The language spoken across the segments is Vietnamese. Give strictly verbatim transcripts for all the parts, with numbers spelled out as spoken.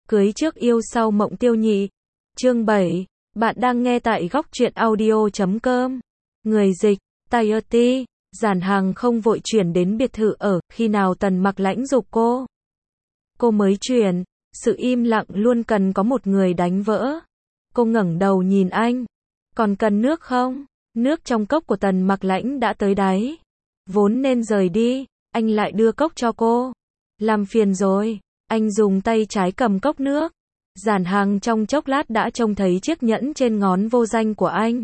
Cưới trước yêu sau mộng tiêu nhị. Chương bảy. Bạn đang nghe tại góc truyện audio chấm com. Người dịch, Tayoti. Giản Hàng không vội chuyển đến biệt thự ở, khi nào Tần Mặc Lãnh giục cô. Cô mới chuyển, sự im lặng luôn cần có một người đánh vỡ. Cô ngẩng đầu nhìn anh. Còn cần nước không? Nước trong cốc của Tần Mặc Lãnh đã tới đáy. Vốn nên rời đi, anh lại đưa cốc cho cô. Làm phiền rồi. Anh dùng tay trái cầm cốc nước. Giản Hàng trong chốc lát đã trông thấy chiếc nhẫn trên ngón vô danh của anh.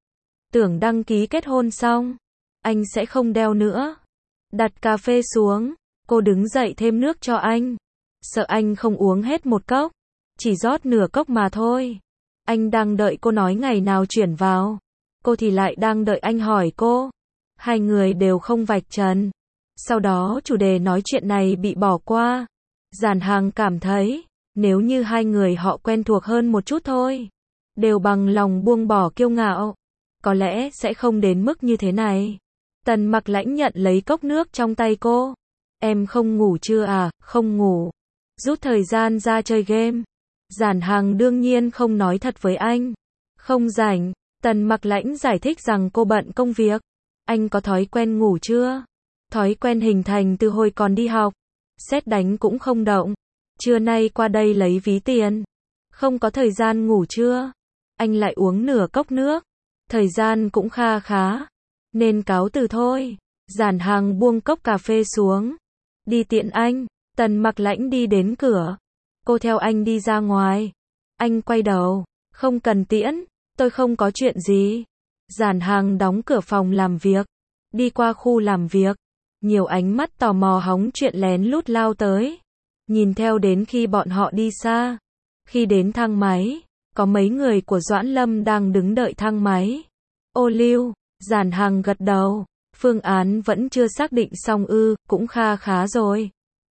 Tưởng đăng ký kết hôn xong, anh sẽ không đeo nữa. Đặt cà phê xuống, cô đứng dậy thêm nước cho anh. Sợ anh không uống hết một cốc, chỉ rót nửa cốc mà thôi. Anh đang đợi cô nói ngày nào chuyển vào. Cô thì lại đang đợi anh hỏi cô. Hai người đều không vạch trần. Sau đó chủ đề nói chuyện này bị bỏ qua. Giản Hàng cảm thấy, nếu như hai người họ quen thuộc hơn một chút thôi, đều bằng lòng buông bỏ kiêu ngạo, có lẽ sẽ không đến mức như thế này. Tần Mặc Lãnh nhận lấy cốc nước trong tay cô. Em không ngủ chưa à? Không ngủ. Rút thời gian ra chơi game. Giản Hàng đương nhiên không nói thật với anh. Không rảnh. Tần Mặc Lãnh giải thích rằng cô bận công việc. Anh có thói quen ngủ chưa? Thói quen hình thành từ hồi còn đi học. Sét đánh cũng không động. Trưa nay qua đây lấy ví tiền. Không có thời gian ngủ chưa? Anh lại uống nửa cốc nước. Thời gian cũng kha khá. Nên cáo từ thôi. Giản Hàng buông cốc cà phê xuống. Đi tiện anh. Tần Mặc Lãnh đi đến cửa. Cô theo anh đi ra ngoài. Anh quay đầu. Không cần tiễn. Tôi không có chuyện gì. Giản Hàng đóng cửa phòng làm việc. Đi qua khu làm việc. Nhiều ánh mắt tò mò hóng chuyện lén lút lao tới. Nhìn theo đến khi bọn họ đi xa. Khi đến thang máy, có mấy người của Doãn Lâm đang đứng đợi thang máy. Ô Lưu, Giản Hàng gật đầu. Phương án vẫn chưa xác định xong ư, cũng kha khá rồi.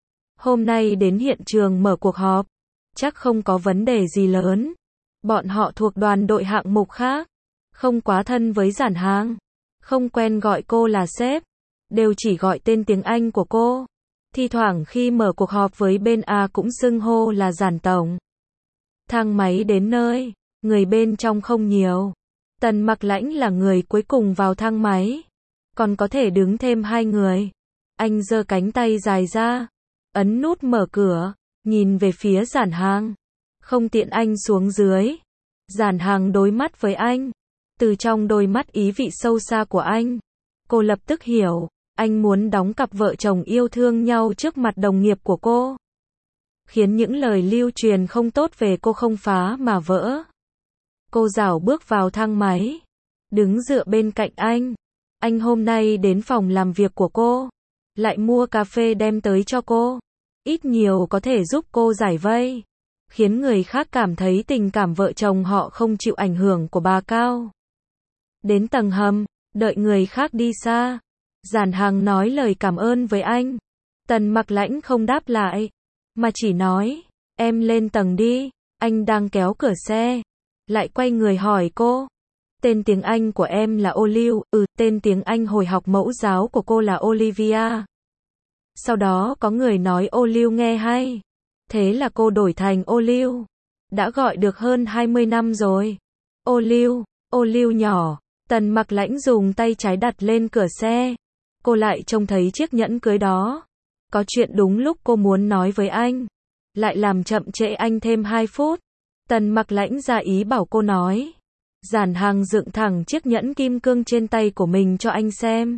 Hôm nay đến hiện trường mở cuộc họp. Chắc không có vấn đề gì lớn. Bọn họ thuộc đoàn đội hạng mục khác. Không quá thân với Giản Hàng. Không quen gọi cô là sếp. Đều chỉ gọi tên tiếng Anh của cô. Thi thoảng khi mở cuộc họp với bên A cũng xưng hô là Giản Tổng. Thang máy đến nơi, người bên trong không nhiều. Tần Mặc Lãnh là người cuối cùng vào thang máy. Còn có thể đứng thêm hai người. Anh giơ cánh tay dài ra, ấn nút mở cửa, nhìn về phía Giản Hàng. Không tiện anh xuống dưới. Giản Hàng đối mắt với anh. Từ trong đôi mắt ý vị sâu xa của anh, cô lập tức hiểu. Anh muốn đóng cặp vợ chồng yêu thương nhau trước mặt đồng nghiệp của cô. Khiến những lời lưu truyền không tốt về cô không phá mà vỡ. Cô rảo bước vào thang máy. Đứng dựa bên cạnh anh. Anh hôm nay đến phòng làm việc của cô. Lại mua cà phê đem tới cho cô. Ít nhiều có thể giúp cô giải vây. Khiến người khác cảm thấy tình cảm vợ chồng họ không chịu ảnh hưởng của bà Cao. Đến tầng hầm, đợi người khác đi xa. Giản Hàng nói lời cảm ơn với anh. Tần Mặc Lãnh không đáp lại, mà chỉ nói, em lên tầng đi. Anh đang kéo cửa xe. Lại quay người hỏi cô. Tên tiếng Anh của em là Ô Lưu. Ừ, tên tiếng Anh hồi học mẫu giáo của cô là Olivia. Sau đó có người nói Ô Lưu nghe hay. Thế là cô đổi thành Ô Lưu. Đã gọi được hơn hai mươi năm rồi. Ô Lưu, Ô Lưu nhỏ. Tần Mặc Lãnh dùng tay trái đặt lên cửa xe. Cô lại trông thấy chiếc nhẫn cưới đó. Có chuyện đúng lúc cô muốn nói với anh. Lại làm chậm trễ anh thêm hai phút. Tần Mặc Lãnh ra ý bảo cô nói. Giản Hàng dựng thẳng chiếc nhẫn kim cương trên tay của mình cho anh xem.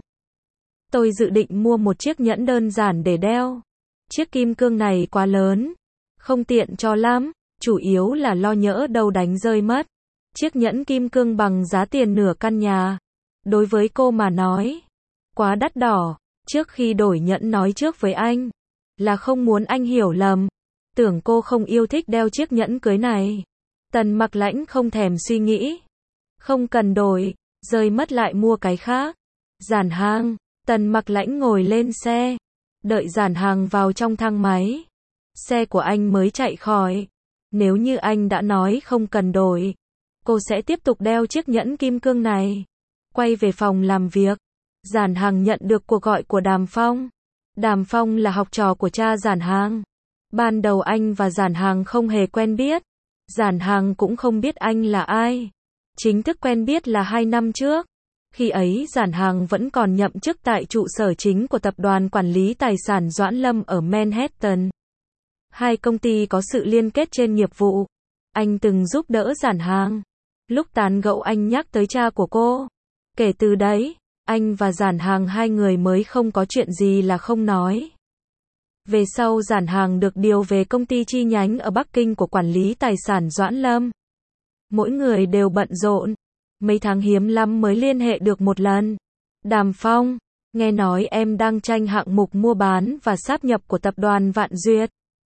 Tôi dự định mua một chiếc nhẫn đơn giản để đeo. Chiếc kim cương này quá lớn. Không tiện cho lắm. Chủ yếu là lo nhỡ đâu đánh rơi mất. Chiếc nhẫn kim cương bằng giá tiền nửa căn nhà. Đối với cô mà nói, quá đắt đỏ. Trước khi đổi nhẫn nói trước với anh, là không muốn anh hiểu lầm. Tưởng cô không yêu thích đeo chiếc nhẫn cưới này. Tần Mặc Lãnh không thèm suy nghĩ. Không cần đổi, rơi mất lại mua cái khác. Giản Hàng, Tần Mặc Lãnh ngồi lên xe. Đợi Giản Hàng vào trong thang máy. Xe của anh mới chạy khỏi. Nếu như anh đã nói không cần đổi, cô sẽ tiếp tục đeo chiếc nhẫn kim cương này. Quay về phòng làm việc. Giản Hàng nhận được cuộc gọi của Đàm Phong. Đàm Phong là học trò của cha Giản Hàng. Ban đầu anh và Giản Hàng không hề quen biết. Giản Hàng cũng không biết anh là ai. Chính thức quen biết là hai năm trước. Khi ấy Giản Hàng vẫn còn nhậm chức tại trụ sở chính của tập đoàn quản lý tài sản Doãn Lâm ở Manhattan. Hai công ty có sự liên kết trên nghiệp vụ. Anh từng giúp đỡ Giản Hàng. Lúc tán gẫu anh nhắc tới cha của cô. Kể từ đấy, anh và Giản Hàng hai người mới không có chuyện gì là không nói. Về sau Giản Hàng được điều về công ty chi nhánh ở Bắc Kinh của quản lý tài sản Doãn Lâm. Mỗi người đều bận rộn. Mấy tháng hiếm lắm mới liên hệ được một lần. Đàm Phong, nghe nói em đang tranh hạng mục mua bán và sáp nhập của tập đoàn Vạn Duyệt.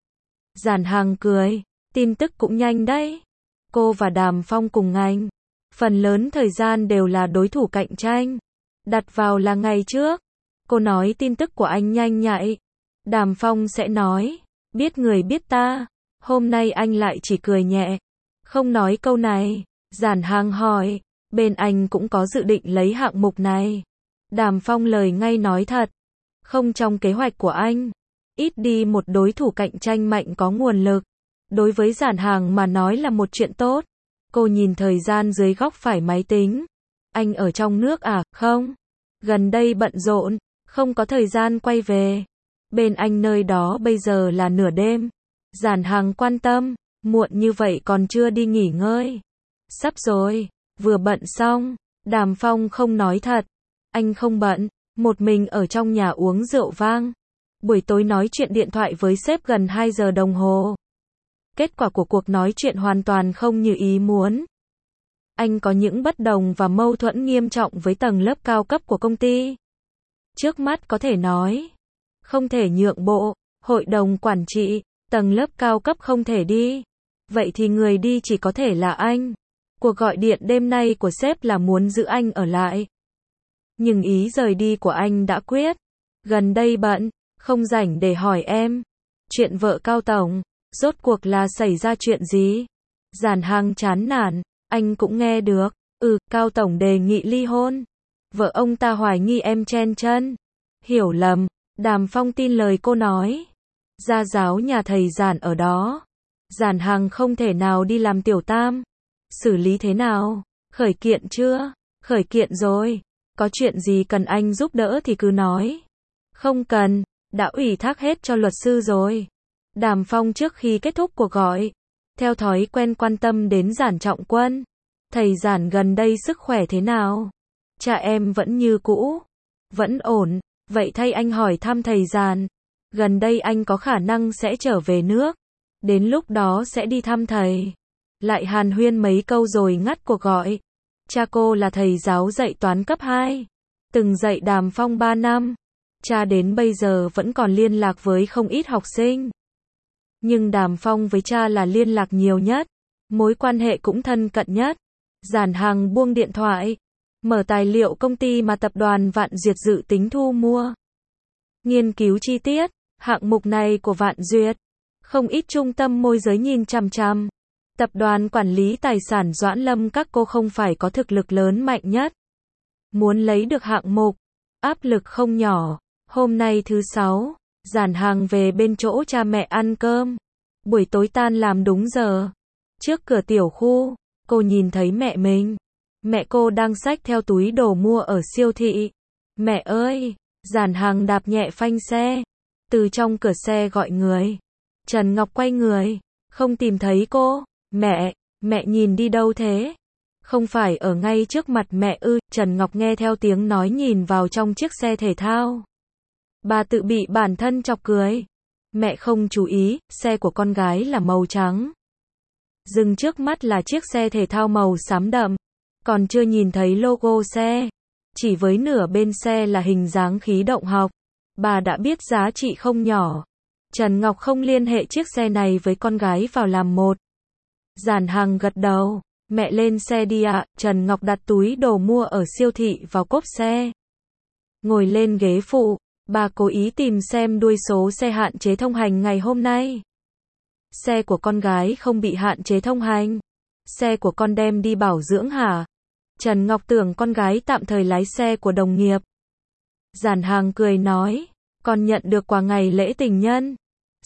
Giản Hàng cười, tin tức cũng nhanh đấy. Cô và Đàm Phong cùng ngành. Phần lớn thời gian đều là đối thủ cạnh tranh. Đặt vào là ngày trước. Cô nói tin tức của anh nhanh nhạy. Đàm Phong sẽ nói, biết người biết ta. Hôm nay anh lại chỉ cười nhẹ. Không nói câu này. Giản Hàng hỏi, bên anh cũng có dự định lấy hạng mục này. Đàm Phong lời ngay nói thật. Không trong kế hoạch của anh. Ít đi một đối thủ cạnh tranh mạnh có nguồn lực. Đối với Giản Hàng mà nói là một chuyện tốt. Cô nhìn thời gian dưới góc phải máy tính. Anh ở trong nước à, không? Gần đây bận rộn, không có thời gian quay về. Bên anh nơi đó bây giờ là nửa đêm. Giản Hàng quan tâm, muộn như vậy còn chưa đi nghỉ ngơi. Sắp rồi, vừa bận xong. Đàm Phong không nói thật. Anh không bận, một mình ở trong nhà uống rượu vang. Buổi tối nói chuyện điện thoại với sếp gần hai giờ đồng hồ. Kết quả của cuộc nói chuyện hoàn toàn không như ý muốn. Anh có những bất đồng và mâu thuẫn nghiêm trọng với tầng lớp cao cấp của công ty. Trước mắt có thể nói, không thể nhượng bộ, hội đồng quản trị, tầng lớp cao cấp không thể đi. Vậy thì người đi chỉ có thể là anh. Cuộc gọi điện đêm nay của sếp là muốn giữ anh ở lại. Nhưng ý rời đi của anh đã quyết. Gần đây bận, không rảnh để hỏi em. Chuyện vợ Cao Tổng, rốt cuộc là xảy ra chuyện gì? Giản Hàng chán nản, anh cũng nghe được. Ừ, Cao Tổng đề nghị ly hôn. Vợ ông ta hoài nghi em chen chân. Hiểu lầm, Đàm Phong tin lời cô nói. Gia giáo nhà thầy Giản ở đó. Giản Hàng không thể nào đi làm tiểu tam. Xử lý thế nào? Khởi kiện chưa? Khởi kiện rồi. Có chuyện gì cần anh giúp đỡ thì cứ nói. Không cần, đã ủy thác hết cho luật sư rồi. Đàm Phong trước khi kết thúc cuộc gọi, theo thói quen quan tâm đến Giản Trọng Quân. Thầy Giản gần đây sức khỏe thế nào? Cha em vẫn như cũ. Vẫn ổn. Vậy thay anh hỏi thăm thầy Giản. Gần đây anh có khả năng sẽ trở về nước. Đến lúc đó sẽ đi thăm thầy. Lại hàn huyên mấy câu rồi ngắt cuộc gọi. Cha cô là thầy giáo dạy toán cấp hai. Từng dạy Đàm Phong ba năm. Cha đến bây giờ vẫn còn liên lạc với không ít học sinh. Nhưng Đàm Phong với cha là liên lạc nhiều nhất. Mối quan hệ cũng thân cận nhất. Giản Hàng buông điện thoại. Mở tài liệu công ty mà tập đoàn Vạn Duyệt dự tính thu mua. Nghiên cứu chi tiết. Hạng mục này của Vạn Duyệt. Không ít trung tâm môi giới nhìn chằm chằm. Tập đoàn quản lý tài sản Doãn Lâm các cô không phải có thực lực lớn mạnh nhất. Muốn lấy được hạng mục. Áp lực không nhỏ. Hôm nay thứ sáu. Giản Hàng về bên chỗ cha mẹ ăn cơm. Buổi tối tan làm đúng giờ. Trước cửa tiểu khu, cô nhìn thấy mẹ mình. Mẹ cô đang xách theo túi đồ mua ở siêu thị. Mẹ ơi! Giản Hàng đạp nhẹ phanh xe. Từ trong cửa xe gọi người. Trần Ngọc quay người. Không tìm thấy cô. Mẹ! Mẹ nhìn đi đâu thế? Không phải ở ngay trước mặt mẹ ư? Trần Ngọc nghe theo tiếng nói nhìn vào trong chiếc xe thể thao. Bà tự bị bản thân chọc cười. Mẹ không chú ý, xe của con gái là màu trắng. Dừng trước mắt là chiếc xe thể thao màu xám đậm. Còn chưa nhìn thấy logo xe. Chỉ với nửa bên xe là hình dáng khí động học. Bà đã biết giá trị không nhỏ. Trần Ngọc không liên hệ chiếc xe này với con gái vào làm một. Giản Hàng gật đầu. Mẹ lên xe đi ạ. Trần Ngọc đặt túi đồ mua ở siêu thị vào cốp xe. Ngồi lên ghế phụ. Bà cố ý tìm xem đuôi số xe hạn chế thông hành ngày hôm nay. Xe của con gái không bị hạn chế thông hành. Xe của con đem đi bảo dưỡng hả? Trần Ngọc tưởng con gái tạm thời lái xe của đồng nghiệp. Giản Hàng cười nói, con nhận được quà ngày lễ tình nhân.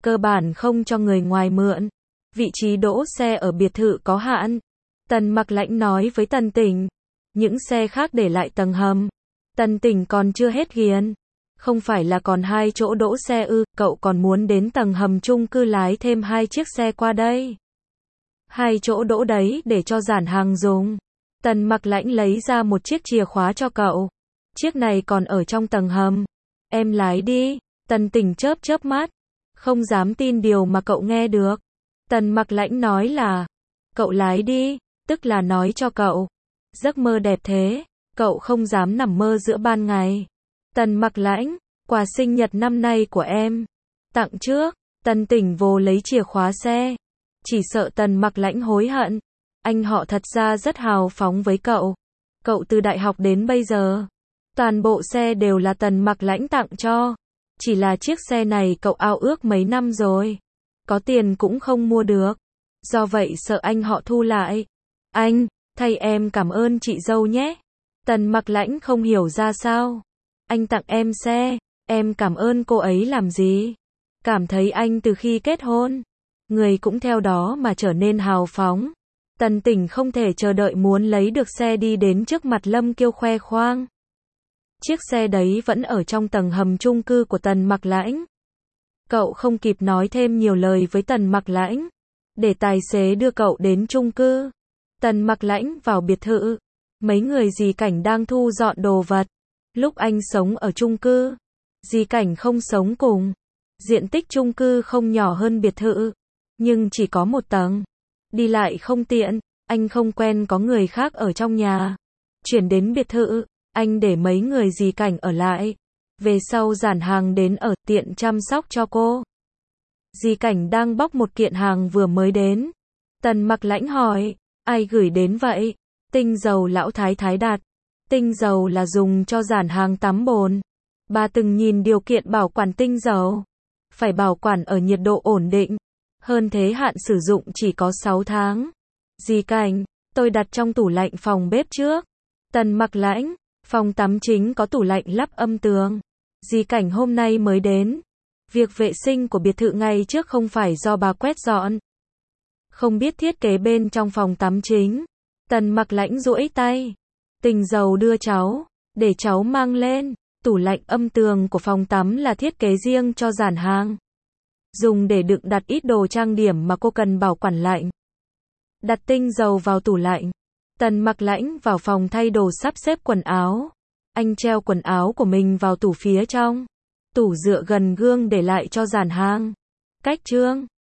cơ bản không cho người ngoài mượn. Vị trí đỗ xe ở biệt thự có hạn. Tần Mặc Lãnh nói với Tần Tỉnh. Những xe khác để lại tầng hầm. Tần Tỉnh còn chưa hết hiền. Không phải là còn hai chỗ đỗ xe ư, cậu còn muốn đến tầng hầm chung cư lái thêm hai chiếc xe qua đây. Hai chỗ đỗ đấy để cho Giản Hàng dùng. Tần Mặc Lãnh lấy ra một chiếc chìa khóa cho cậu. Chiếc này còn ở trong tầng hầm. Em lái đi. Tần Tỉnh chớp chớp mắt. Không dám tin điều mà cậu nghe được. Tần Mặc Lãnh nói là, cậu lái đi, tức là nói cho cậu. Giấc mơ đẹp thế, cậu không dám nằm mơ giữa ban ngày. Tần Mặc Lãnh, quà sinh nhật năm nay của em. Tặng trước. Tần Tỉnh vồ lấy chìa khóa xe. Chỉ sợ Tần Mặc Lãnh hối hận. Anh họ thật ra rất hào phóng với cậu. Cậu từ đại học đến bây giờ, toàn bộ xe đều là Tần Mặc Lãnh tặng cho. Chỉ là chiếc xe này cậu ao ước mấy năm rồi. Có tiền cũng không mua được. Do vậy sợ anh họ thu lại. Anh, thay em cảm ơn chị dâu nhé. Tần Mặc Lãnh không hiểu ra sao. Anh tặng em xe, em cảm ơn cô ấy làm gì? Cảm thấy anh từ khi kết hôn, người cũng theo đó mà trở nên hào phóng. Tần Tỉnh không thể chờ đợi muốn lấy được xe đi đến trước mặt Lâm Kiêu khoe khoang. Chiếc xe đấy vẫn ở trong tầng hầm chung cư của Tần Mặc Lãnh. Cậu không kịp nói thêm nhiều lời với Tần Mặc Lãnh, để tài xế đưa cậu đến chung cư. Tần Mặc Lãnh vào biệt thự. Mấy người dì Cảnh đang thu dọn đồ vật. Lúc anh sống ở chung cư, dì Cảnh không sống cùng. Diện tích chung cư không nhỏ hơn biệt thự, nhưng chỉ có một tầng. Đi lại không tiện, anh không quen có người khác ở trong nhà. Chuyển đến biệt thự, anh để mấy người dì Cảnh ở lại. Về sau Giản Hàng đến ở tiện chăm sóc cho cô. Dì Cảnh đang bóc một kiện hàng vừa mới đến. Tần Mặc Lãnh hỏi, ai gửi đến vậy? Tinh dầu lão thái thái đặt. Tinh dầu là dùng cho Giản Hàng tắm bồn. Bà từng nhìn điều kiện bảo quản tinh dầu. Phải bảo quản ở nhiệt độ ổn định. Hơn thế hạn sử dụng chỉ có sáu tháng. Dì Cảnh, tôi đặt trong tủ lạnh phòng bếp trước. Tần Mặc Lãnh, phòng tắm chính có tủ lạnh lắp âm tường. Dì Cảnh hôm nay mới đến. Việc vệ sinh của biệt thự ngày trước không phải do bà quét dọn. Không biết thiết kế bên trong phòng tắm chính. Tần Mặc Lãnh duỗi tay. Tinh dầu đưa cháu, để cháu mang lên. Tủ lạnh âm tường của phòng tắm là thiết kế riêng cho Giản Hàng. Dùng để đựng đặt ít đồ trang điểm mà cô cần bảo quản lạnh. Đặt tinh dầu vào tủ lạnh. Tần Mặc Lãnh vào phòng thay đồ sắp xếp quần áo. Anh treo quần áo của mình vào tủ phía trong. Tủ dựa gần gương để lại cho Giản Hàng. Cách trương.